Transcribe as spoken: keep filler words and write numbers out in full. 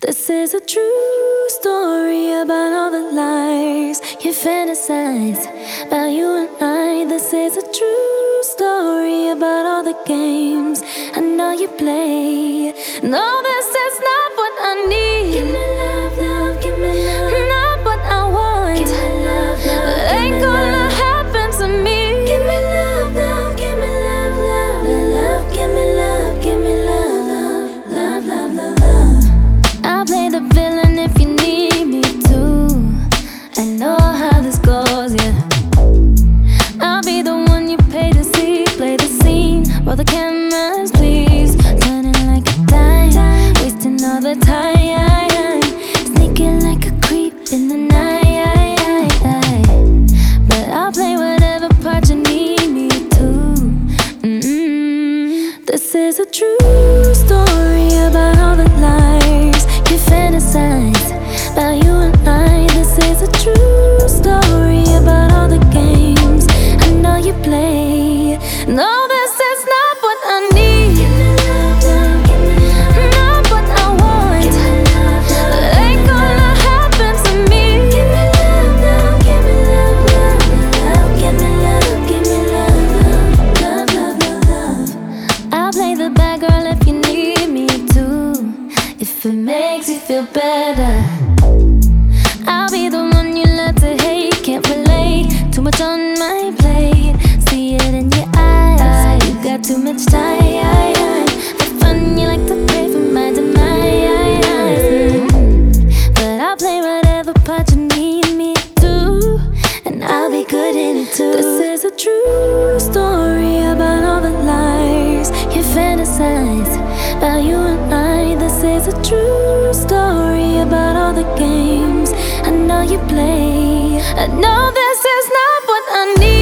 This is a true story about all the lies you fantasize about you and I. This is a true story about all the games I know you play. No, this is not what I need. Give me love, love, give me love. Not what I want. Give me love, love, it ain't gonna happen to me. Give me love, love, give me love, love, love, give me love, give me love, love, love, love, love, love. I'll play the villain if you need me to. I know how this goes, yeah. I'll be the one you pay to see. Play the scene, roll the cameras, please. Turning like a dime, wasting all the time. Sneaking like a creep in the night. But I'll play whatever part you need me to. Mm-mm. This is a true story about all the lies you fantasize about you and I. This is a true story about all the games I know you play. No, this is not what I need. Give me love, love, give me love. Not what I want. Give me love, love, it ain't gonna happen to me. Give me love, love, give me love, love, love, give me love, give me love, love, love, love, love. I'll play the bad girl if you need me to. If it makes you feel better, I'll be the one you love to hate. Can't relate, too much on my plate. See it in your eyes, you got too much time. For fun, you like to pray for my demise. Mm. But I'll play whatever part you need me to, and I'll be good in it too. This is a true story about all the lies you fantasize about you and I. This is a true story about all the games I know you play. I know this is not what I need.